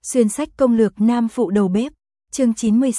Xuyên sách công lược nam phụ đầu bếp, chương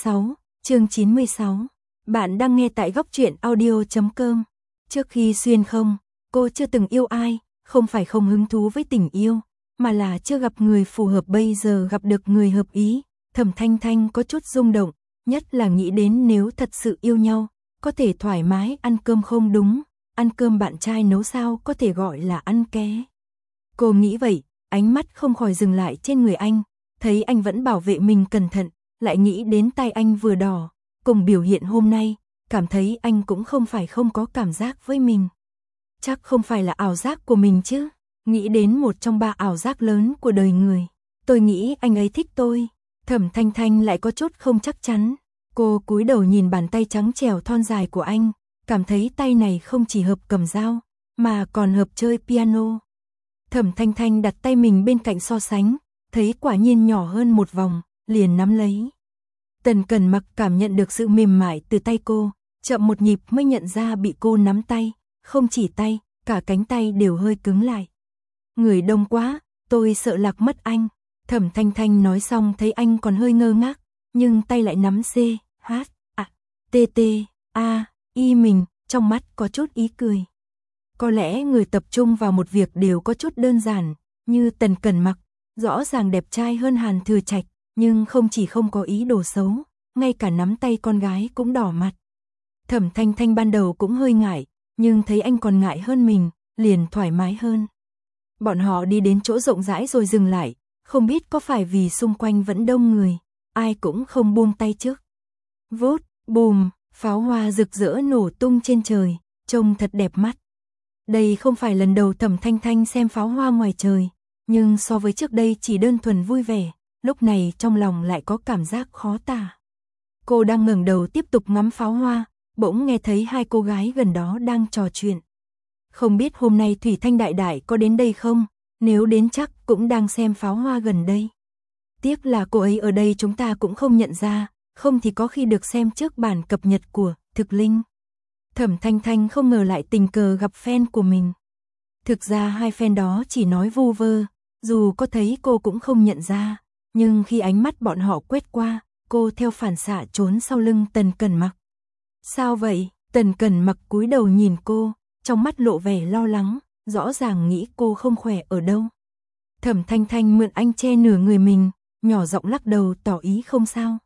96. Bạn đang nghe tại góc truyện audio.com. Trước khi xuyên không, cô chưa từng yêu ai, không phải không hứng thú với tình yêu, mà là chưa gặp người phù hợp. Bây giờ gặp được người hợp ý, Thẩm Thanh Thanh có chút rung động, nhất là nghĩ đến nếu thật sự yêu nhau, có thể thoải mái ăn cơm không đúng, ăn cơm bạn trai nấu sao có thể gọi là ăn ké. Cô nghĩ vậy, ánh mắt không khỏi dừng lại trên người anh, thấy anh vẫn bảo vệ mình cẩn thận, lại nghĩ đến tay anh vừa đỏ, cùng biểu hiện hôm nay, cảm thấy anh cũng không phải không có cảm giác với mình. Chắc không phải là ảo giác của mình chứ, nghĩ đến một trong 3 ảo giác lớn của đời người. Tôi nghĩ anh ấy thích tôi. Thẩm Thanh Thanh lại có chút không chắc chắn. Cô cúi đầu nhìn bàn tay trắng trẻo thon dài của anh, cảm thấy tay này không chỉ hợp cầm dao, mà còn hợp chơi piano. Thẩm Thanh Thanh đặt tay mình bên cạnh so sánh, thấy quả nhiên nhỏ hơn một vòng, liền nắm lấy. Tần Cẩn Mặc cảm nhận được sự mềm mại từ tay cô, chậm một nhịp mới nhận ra bị cô nắm tay, không chỉ tay, cả cánh tay đều hơi cứng lại. Người đông quá, tôi sợ lạc mất anh. Thẩm Thanh Thanh nói xong thấy anh còn hơi ngơ ngác, nhưng tay lại nắm C, H, A, T, T, A, Y mình, trong mắt có chút ý cười. Có lẽ người tập trung vào một việc đều có chút đơn giản, như Tần Cẩn Mặc, rõ ràng đẹp trai hơn Hàn Thừa Trạch, nhưng không chỉ không có ý đồ xấu, ngay cả nắm tay con gái cũng đỏ mặt. Thẩm Thanh Thanh ban đầu cũng hơi ngại, nhưng thấy anh còn ngại hơn mình, liền thoải mái hơn. Bọn họ đi đến chỗ rộng rãi rồi dừng lại, không biết có phải vì xung quanh vẫn đông người, ai cũng không buông tay trước. Vút, bùm, pháo hoa rực rỡ nổ tung trên trời, trông thật đẹp mắt. Đây không phải lần đầu Thẩm Thanh Thanh xem pháo hoa ngoài trời, nhưng so với trước đây chỉ đơn thuần vui vẻ, lúc này trong lòng lại có cảm giác khó tả. Cô đang ngẩng đầu tiếp tục ngắm pháo hoa, bỗng nghe thấy 2 cô gái gần đó đang trò chuyện. Không biết hôm nay Thủy Thanh đại đại có đến đây không, nếu đến chắc cũng đang xem pháo hoa gần đây. Tiếc là cô ấy ở đây chúng ta cũng không nhận ra, không thì có khi được xem trước bản cập nhật của Thực Linh. Thẩm Thanh Thanh không ngờ lại tình cờ gặp fan của mình. Thực ra 2 fan đó chỉ nói vu vơ, dù có thấy cô cũng không nhận ra, nhưng khi ánh mắt bọn họ quét qua, cô theo phản xạ trốn sau lưng Tần Cẩn Mặc. Sao vậy? Tần Cẩn Mặc cúi đầu nhìn cô, trong mắt lộ vẻ lo lắng, rõ ràng nghĩ cô không khỏe ở đâu. Thẩm Thanh Thanh mượn anh che nửa người mình, nhỏ giọng lắc đầu tỏ ý không sao.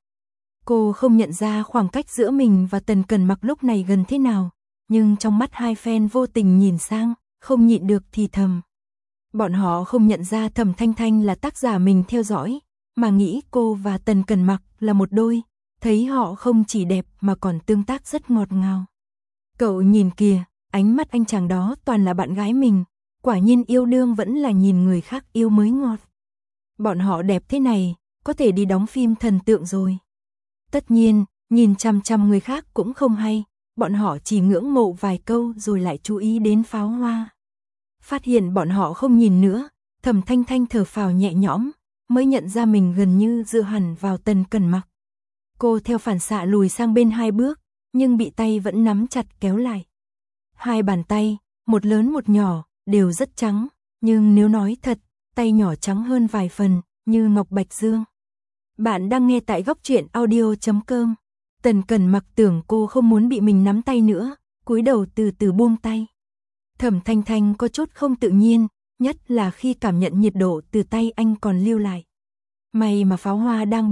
Cô không nhận ra khoảng cách giữa mình và Tần Cẩn Mặc lúc này gần thế nào, nhưng trong mắt 2 fan vô tình nhìn sang, không nhịn được thì thầm. Bọn họ không nhận ra Thẩm Thanh Thanh là tác giả mình theo dõi, mà nghĩ cô và Tần Cẩn Mặc là một đôi, thấy họ không chỉ đẹp mà còn tương tác rất ngọt ngào. Cậu nhìn kìa, ánh mắt anh chàng đó toàn là bạn gái mình, quả nhiên yêu đương vẫn là nhìn người khác yêu mới ngọt. Bọn họ đẹp thế này, có thể đi đóng phim thần tượng rồi. Tất nhiên, nhìn chằm chằm người khác cũng không hay, bọn họ chỉ ngưỡng mộ vài câu rồi lại chú ý đến pháo hoa. Phát hiện bọn họ không nhìn nữa, Thẩm Thanh Thanh thở phào nhẹ nhõm, mới nhận ra mình gần như dựa hẳn vào Tần Cẩn Mặc. Cô theo phản xạ lùi sang bên 2 bước, nhưng bị tay vẫn nắm chặt kéo lại. 2 bàn tay, một lớn một nhỏ, đều rất trắng, nhưng nếu nói thật, tay nhỏ trắng hơn vài phần, như ngọc bạch dương. Bạn đang nghe tại góc truyện audio.com. Tần Cẩn Mặc tưởng cô không muốn bị mình nắm tay nữa, cúi đầu từ từ buông tay. Thẩm Thanh Thanh có chút không tự nhiên, nhất là khi cảm nhận nhiệt độ từ tay anh còn lưu lại. May mà pháo hoa đang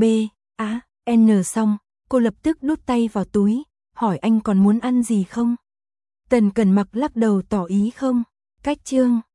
N xong, cô lập tức đút tay vào túi, hỏi anh còn muốn ăn gì không? Tần Cẩn Mặc lắc đầu tỏ ý không. Cách chương